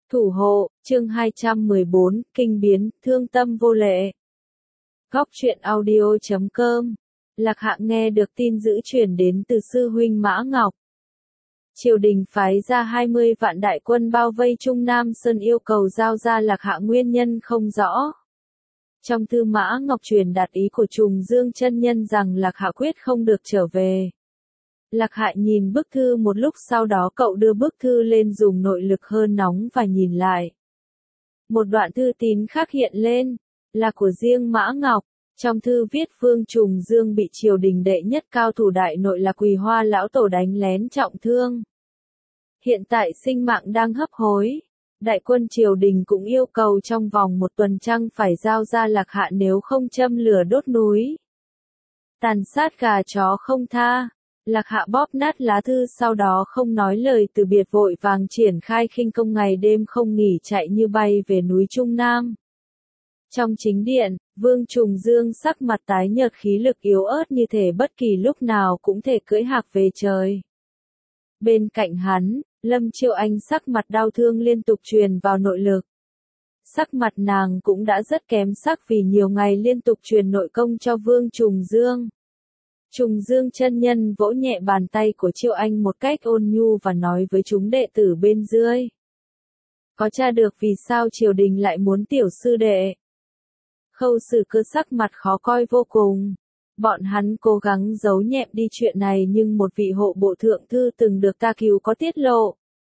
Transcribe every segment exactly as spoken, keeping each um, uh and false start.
Thủ hộ, chương hai trăm mười bốn, kinh biến, thương tâm vô lệ. Góc truyện audio chấm com. Lạc Hạ nghe được tin dữ truyền đến từ sư huynh Mã Ngọc. Triều đình phái ra hai mươi vạn đại quân bao vây Trung Nam Sơn, yêu cầu giao ra Lạc Hạ, nguyên nhân không rõ. Trong thư Mã Ngọc truyền đạt ý của Trùng Dương chân nhân rằng Lạc Hạ quyết không được trở về. Lạc Hạ nhìn bức thư một lúc, sau đó cậu đưa bức thư lên dùng nội lực hơn nóng và nhìn lại. Một đoạn thư tín khác hiện lên, là của riêng Mã Ngọc. Trong thư viết Vương Trùng Dương bị triều đình đệ nhất cao thủ đại nội là Quỳ Hoa lão tổ đánh lén trọng thương. Hiện tại sinh mạng đang hấp hối. Đại quân triều đình cũng yêu cầu trong vòng một tuần trăng phải giao ra Lạc Hạ, nếu không châm lửa đốt núi. Tàn sát gà chó không tha. Lạc Hạ bóp nát lá thư, sau đó không nói lời từ biệt, vội vàng triển khai khinh công, ngày đêm không nghỉ chạy như bay về núi Trung Nam. Trong chính điện, Vương Trùng Dương sắc mặt tái nhợt, khí lực yếu ớt như thể bất kỳ lúc nào cũng thể cưỡi hạc về trời. Bên cạnh hắn, Lâm Chiêu Anh sắc mặt đau thương liên tục truyền vào nội lực. Sắc mặt nàng cũng đã rất kém sắc vì nhiều ngày liên tục truyền nội công cho Vương Trùng Dương. Trùng Dương chân nhân vỗ nhẹ bàn tay của Chiêu Anh một cách ôn nhu và nói với chúng đệ tử bên dưới. Có tra được vì sao triều đình lại muốn tiểu sư đệ? Khâu Sử Cơ sắc mặt khó coi vô cùng. Bọn hắn cố gắng giấu nhẹm đi chuyện này, nhưng một vị hộ bộ thượng thư từng được ta cứu có tiết lộ.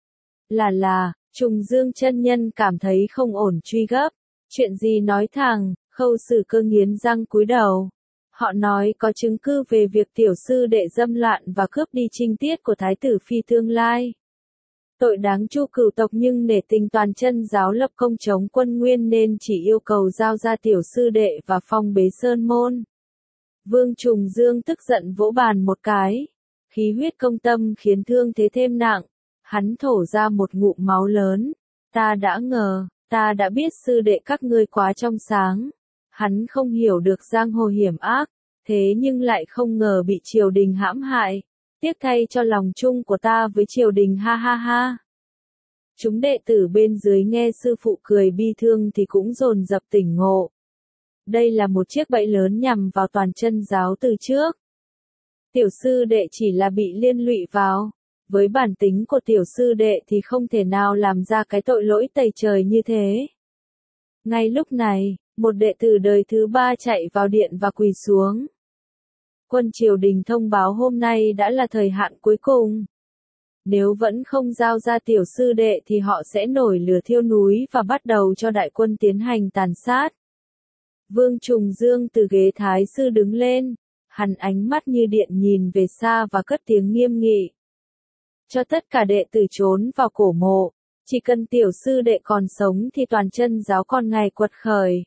Là là, Trùng Dương chân nhân cảm thấy không ổn, truy gấp. Chuyện gì nói thẳng? Khâu Sử Cơ nghiến răng cúi đầu. Họ nói có chứng cứ về việc tiểu sư đệ dâm loạn và cướp đi trinh tiết của thái tử phi tương lai. Tội đáng chu cửu tộc, nhưng nể tình toàn chân giáo lập công chống quân Nguyên nên chỉ yêu cầu giao ra tiểu sư đệ và phong bế sơn môn. Vương Trùng Dương tức giận vỗ bàn một cái. Khí huyết công tâm khiến thương thế thêm nặng. Hắn thổ ra một ngụm máu lớn. Ta đã ngờ, ta đã biết sư đệ các ngươi quá trong sáng. Hắn không hiểu được giang hồ hiểm ác, thế nhưng lại không ngờ bị triều đình hãm hại. Tiếc thay cho lòng chung của ta với triều đình, ha ha ha. Chúng đệ tử bên dưới nghe sư phụ cười bi thương thì cũng dồn dập tỉnh ngộ. Đây là một chiếc bẫy lớn nhằm vào toàn chân giáo từ trước. Tiểu sư đệ chỉ là bị liên lụy vào. Với bản tính của tiểu sư đệ thì không thể nào làm ra cái tội lỗi tày trời như thế. Ngay lúc này, một đệ tử đời thứ ba chạy vào điện và quỳ xuống. Quân triều đình thông báo hôm nay đã là thời hạn cuối cùng. Nếu vẫn không giao ra tiểu sư đệ thì họ sẽ nổi lửa thiêu núi và bắt đầu cho đại quân tiến hành tàn sát. Vương Trùng Dương từ ghế thái sư đứng lên, hắn ánh mắt như điện nhìn về xa và cất tiếng nghiêm nghị. Cho tất cả đệ tử trốn vào cổ mộ, chỉ cần tiểu sư đệ còn sống thì toàn chân giáo còn ngày quật khởi.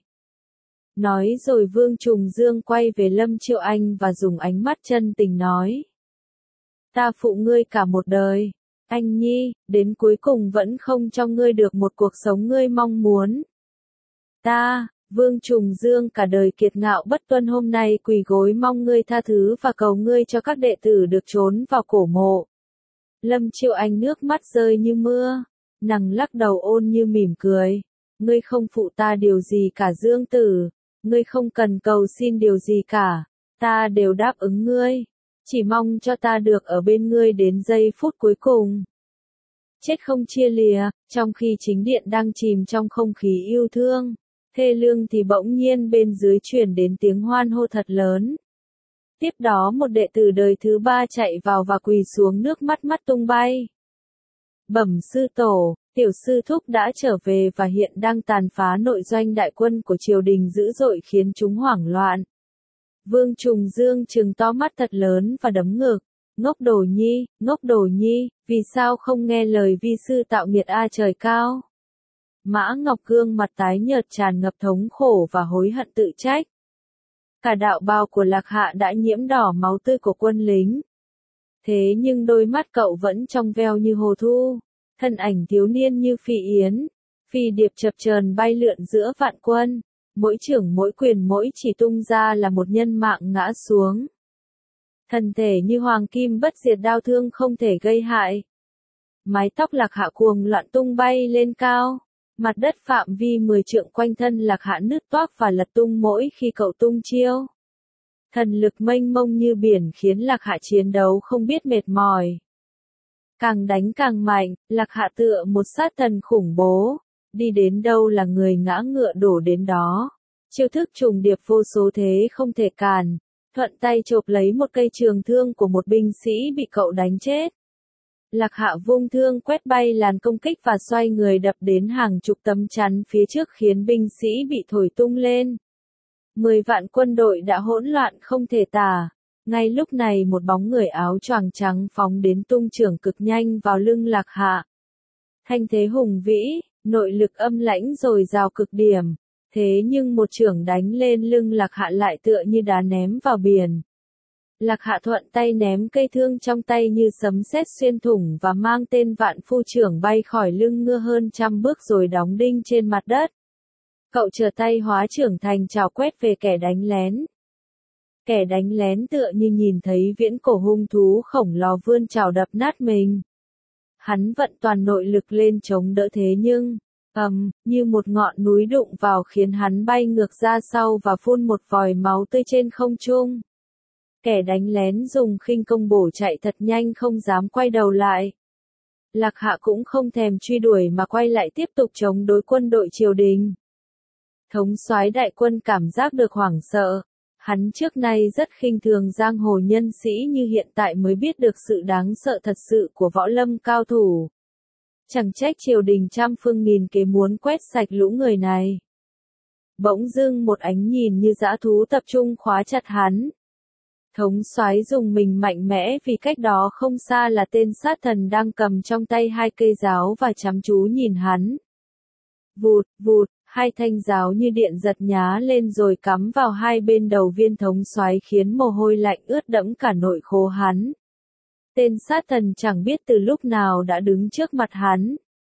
Nói rồi Vương Trùng Dương quay về Lâm Chiêu Anh và dùng ánh mắt chân tình nói. Ta phụ ngươi cả một đời, anh nhi, đến cuối cùng vẫn không cho ngươi được một cuộc sống ngươi mong muốn. Ta, Vương Trùng Dương cả đời kiệt ngạo bất tuân, hôm nay quỳ gối mong ngươi tha thứ và cầu ngươi cho các đệ tử được trốn vào cổ mộ. Lâm Chiêu Anh nước mắt rơi như mưa, nàng lắc đầu ôn như mỉm cười. Ngươi không phụ ta điều gì cả Dương tử. Ngươi không cần cầu xin điều gì cả, ta đều đáp ứng ngươi, chỉ mong cho ta được ở bên ngươi đến giây phút cuối cùng. Chết không chia lìa, trong khi chính điện đang chìm trong không khí yêu thương, thê lương thì bỗng nhiên bên dưới truyền đến tiếng hoan hô thật lớn. Tiếp đó một đệ tử đời thứ ba chạy vào và quỳ xuống, nước mắt mắt tung bay. Bẩm sư tổ, tiểu sư thúc đã trở về và hiện đang tàn phá nội doanh đại quân của triều đình dữ dội khiến chúng hoảng loạn. Vương Trùng Dương trừng to mắt thật lớn và đấm ngực. Ngốc đồ nhi, ngốc đồ nhi, vì sao không nghe lời vi sư tạo nghiệt a trời cao? Mã Ngọc gương mặt tái nhợt tràn ngập thống khổ và hối hận tự trách. Cả đạo bào của Lạc Hạ đã nhiễm đỏ máu tươi của quân lính. Thế nhưng đôi mắt cậu vẫn trong veo như hồ thu. Thân ảnh thiếu niên như phi yến, phi điệp chập chờn bay lượn giữa vạn quân, mỗi chưởng mỗi quyền mỗi chỉ tung ra là một nhân mạng ngã xuống. Thân thể như hoàng kim bất diệt, đao thương không thể gây hại. Mái tóc Lạc Hạ cuồng loạn tung bay lên cao. Mặt đất phạm vi mười trượng quanh thân Lạc Hạ nứt toác và lật tung mỗi khi cậu tung chiêu. Thần lực mênh mông như biển khiến Lạc Hạ chiến đấu không biết mệt mỏi. Càng đánh càng mạnh, Lạc Hạ tựa một sát thần khủng bố. Đi đến đâu là người ngã ngựa đổ đến đó. Chiêu thức trùng điệp vô số thế không thể cản. Thuận tay chộp lấy một cây trường thương của một binh sĩ bị cậu đánh chết. Lạc Hạ vung thương quét bay làn công kích và xoay người đập đến hàng chục tấm chắn phía trước khiến binh sĩ bị thổi tung lên. Mười vạn quân đội đã hỗn loạn không thể tả. Ngay lúc này một bóng người áo choàng trắng phóng đến tung chưởng cực nhanh vào lưng Lạc Hạ. Thanh thế hùng vĩ, nội lực âm lãnh rồi dào cực điểm. Thế nhưng một chưởng đánh lên lưng Lạc Hạ lại tựa như đá ném vào biển. Lạc Hạ thuận tay ném cây thương trong tay như sấm sét xuyên thủng và mang tên vạn phu chưởng bay khỏi lưng ngựa hơn trăm bước rồi đóng đinh trên mặt đất. Cậu trở tay hóa chưởng thành trảo quét về kẻ đánh lén. Kẻ đánh lén tựa như nhìn thấy viễn cổ hung thú khổng lồ vươn trảo đập nát mình. Hắn vận toàn nội lực lên chống đỡ thế nhưng, ầm, như một ngọn núi đụng vào khiến hắn bay ngược ra sau và phun một vòi máu tươi trên không trung. Kẻ đánh lén dùng khinh công bổ chạy thật nhanh không dám quay đầu lại. Lạc Hạ cũng không thèm truy đuổi mà quay lại tiếp tục chống đối quân đội triều đình. Thống soái đại quân cảm giác được hoảng sợ. Hắn trước nay rất khinh thường giang hồ nhân sĩ như hiện tại mới biết được sự đáng sợ thật sự của võ lâm cao thủ. Chẳng trách triều đình trăm phương nghìn kế muốn quét sạch lũ người này. Bỗng dưng một ánh nhìn như dã thú tập trung khóa chặt hắn. Thống soái dùng mình mạnh mẽ vì cách đó không xa là tên sát thần đang cầm trong tay hai cây giáo và chăm chú nhìn hắn. Vụt, vụt, hai thanh giáo như điện giật nhá lên rồi cắm vào hai bên đầu viên thống soái khiến mồ hôi lạnh ướt đẫm cả nội khố hắn. Tên sát thần chẳng biết từ lúc nào đã đứng trước mặt hắn.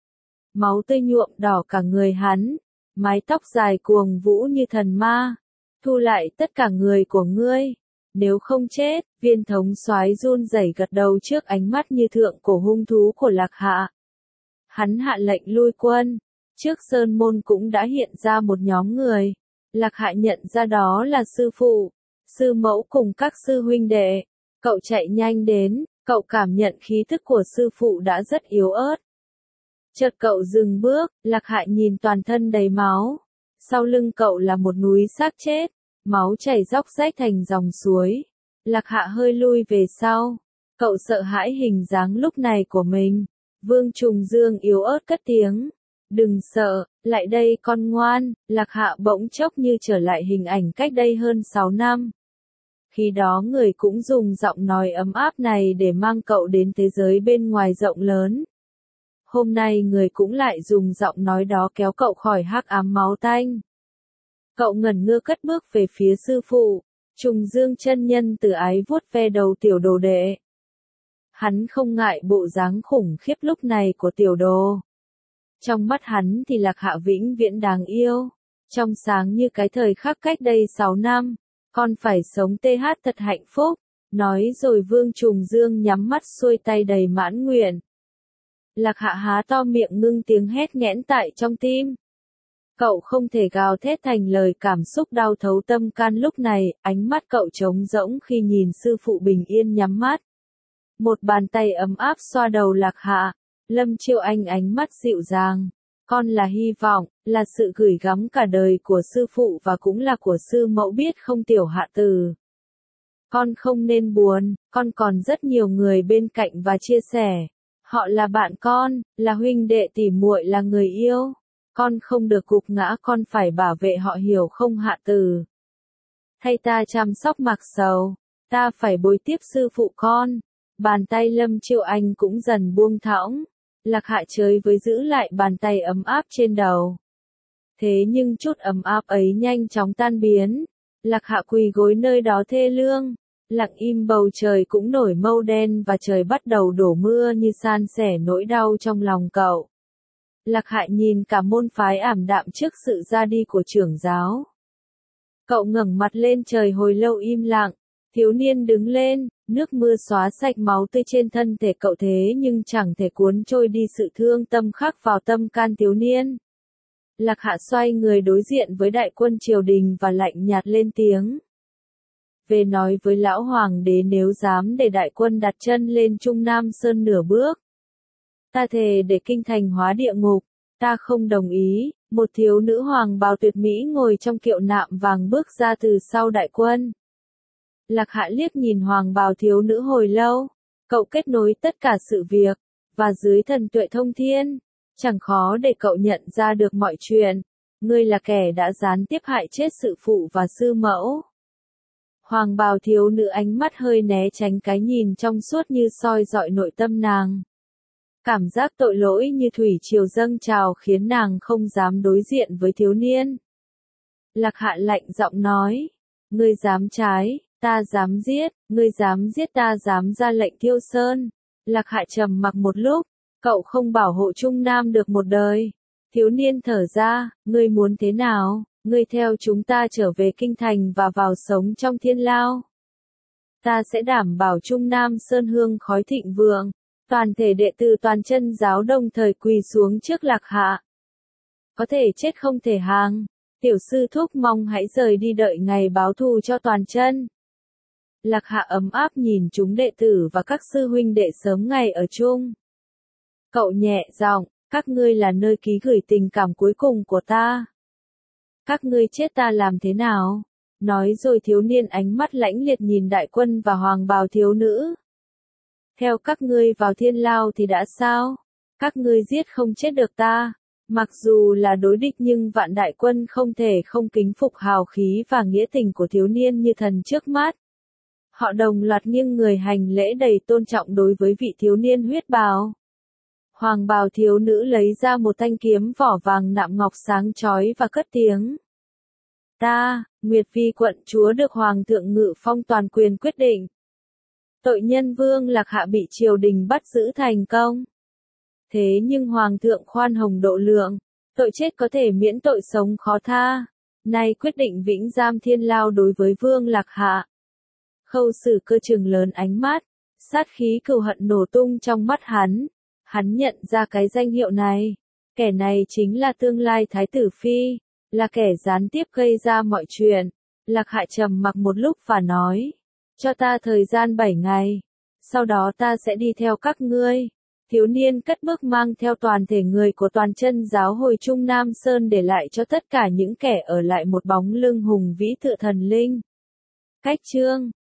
Máu tươi nhuộm đỏ cả người hắn, mái tóc dài cuồng vũ như thần ma. Thu lại tất cả người của ngươi. Nếu không chết, viên thống soái run rẩy gật đầu trước ánh mắt như thượng cổ hung thú của Lạc Hạ. Hắn hạ lệnh lui quân. Trước sơn môn cũng đã hiện ra một nhóm người. Lạc Hạ nhận ra đó là sư phụ, sư mẫu cùng các sư huynh đệ. Cậu chạy nhanh đến, cậu cảm nhận khí thức của sư phụ đã rất yếu ớt. Chợt cậu dừng bước, Lạc Hạ nhìn toàn thân đầy máu. Sau lưng cậu là một núi xác chết. Máu chảy róc rách thành dòng suối. Lạc Hạ hơi lui về sau. Cậu sợ hãi hình dáng lúc này của mình. Vương Trùng Dương yếu ớt cất tiếng. Đừng sợ, lại đây con ngoan. Lạc Hạ bỗng chốc như trở lại hình ảnh cách đây hơn sáu năm. Khi đó người cũng dùng giọng nói ấm áp này để mang cậu đến thế giới bên ngoài rộng lớn. Hôm nay người cũng lại dùng giọng nói đó kéo cậu khỏi hắc ám máu tanh. Cậu ngẩn ngơ cất bước về phía sư phụ. Trùng Dương chân nhân từ ái vuốt ve đầu tiểu đồ đệ. Hắn không ngại bộ dáng khủng khiếp lúc này của tiểu đồ. Trong mắt hắn thì Lạc Hạ vĩnh viễn đáng yêu. Trong sáng như cái thời khắc cách đây sáu năm. Con phải sống th thật hạnh phúc. Nói rồi Vương Trùng Dương nhắm mắt xuôi tay đầy mãn nguyện. Lạc Hạ há to miệng ngưng tiếng hét nghẽn tại trong tim. Cậu không thể gào thét thành lời cảm xúc đau thấu tâm can lúc này, ánh mắt cậu trống rỗng khi nhìn sư phụ bình yên nhắm mắt. Một bàn tay ấm áp xoa đầu Lạc Hạ, Lâm Chiêu Anh ánh mắt dịu dàng. Con là hy vọng, là sự gửi gắm cả đời của sư phụ và cũng là của sư mẫu biết không tiểu hạ từ. Con không nên buồn, con còn rất nhiều người bên cạnh và chia sẻ. Họ là bạn con, là huynh đệ tỉ muội, là người yêu. Con không được gục ngã, con phải bảo vệ họ, hiểu không hạ từ. Thay ta chăm sóc mặc sầu, ta phải bồi tiếp sư phụ con. Bàn tay Lâm Chiêu Anh cũng dần buông thõng. Lạc Hạ chơi với giữ lại bàn tay ấm áp trên đầu. Thế nhưng chút ấm áp ấy nhanh chóng tan biến. Lạc Hạ quỳ gối nơi đó thê lương. Lặng im, bầu trời cũng nổi mây đen và trời bắt đầu đổ mưa như san sẻ nỗi đau trong lòng cậu. Lạc Hạ nhìn cả môn phái ảm đạm trước sự ra đi của trưởng giáo. Cậu ngẩng mặt lên trời hồi lâu im lặng. Thiếu niên đứng lên, nước mưa xóa sạch máu tươi trên thân thể cậu thế nhưng chẳng thể cuốn trôi đi sự thương tâm khắc vào tâm can thiếu niên. Lạc Hạ xoay người đối diện với đại quân triều đình và lạnh nhạt lên tiếng. Về nói với lão hoàng đế nếu dám để đại quân đặt chân lên Trung Nam Sơn nửa bước. Ta thề để kinh thành hóa địa ngục, ta không đồng ý. Một thiếu nữ hoàng bào tuyệt mỹ ngồi trong kiệu nạm vàng bước ra từ sau đại quân. Lạc Hạ liếc nhìn hoàng bào thiếu nữ hồi lâu, cậu kết nối tất cả sự việc, và dưới thần tuệ thông thiên, chẳng khó để cậu nhận ra được mọi chuyện. Ngươi là kẻ đã gián tiếp hại chết sự phụ và sư mẫu. Hoàng bào thiếu nữ ánh mắt hơi né tránh cái nhìn trong suốt như soi dọi nội tâm nàng. Cảm giác tội lỗi như thủy triều dâng trào khiến nàng không dám đối diện với thiếu niên. Lạc Hạ lạnh giọng nói, ngươi dám trái, ta dám giết, ngươi dám giết ta dám ra lệnh thiêu sơn. Lạc Hạ trầm mặc một lúc, cậu không bảo hộ Trung Nam được một đời. Thiếu niên thở ra, ngươi muốn thế nào, ngươi theo chúng ta trở về kinh thành và vào sống trong thiên lao. Ta sẽ đảm bảo Trung Nam Sơn hương khói thịnh vượng. Toàn thể đệ tử Toàn Chân giáo đồng thời quỳ xuống trước Lạc Hạ. Có thể chết không thể hàng. Tiểu sư thúc mong hãy rời đi đợi ngày báo thù cho Toàn Chân. Lạc Hạ ấm áp nhìn chúng đệ tử và các sư huynh đệ sớm ngày ở chung. Cậu nhẹ giọng, các ngươi là nơi ký gửi tình cảm cuối cùng của ta. Các ngươi chết ta làm thế nào? Nói rồi thiếu niên ánh mắt lãnh liệt nhìn đại quân và hoàng bào thiếu nữ. Theo các ngươi vào thiên lao thì đã sao? Các ngươi giết không chết được ta. Mặc dù là đối địch nhưng vạn đại quân không thể không kính phục hào khí và nghĩa tình của thiếu niên như thần trước mắt. Họ đồng loạt nghiêng người hành lễ đầy tôn trọng đối với vị thiếu niên huyết bào. Hoàng bào thiếu nữ lấy ra một thanh kiếm vỏ vàng nạm ngọc sáng chói và cất tiếng. Ta, Nguyệt Vi quận chúa được Hoàng thượng Ngự Phong toàn quyền quyết định. Tội nhân Vương Lạc Hạ bị triều đình bắt giữ thành công. Thế nhưng Hoàng thượng khoan hồng độ lượng, tội chết có thể miễn tội sống khó tha. Nay quyết định vĩnh giam thiên lao đối với Vương Lạc Hạ. Khâu Sử Cơ trừng lớn ánh mắt, sát khí cừu hận nổ tung trong mắt hắn. Hắn nhận ra cái danh hiệu này. Kẻ này chính là tương lai Thái tử Phi, là kẻ gián tiếp gây ra mọi chuyện. Lạc Hạ trầm mặc một lúc và nói. Cho ta thời gian bảy ngày. Sau đó ta sẽ đi theo các ngươi. Thiếu niên cất bước mang theo toàn thể người của Toàn Chân giáo hồi Trung Nam Sơn để lại cho tất cả những kẻ ở lại một bóng lưng hùng vĩ tựa thần linh. Cách chương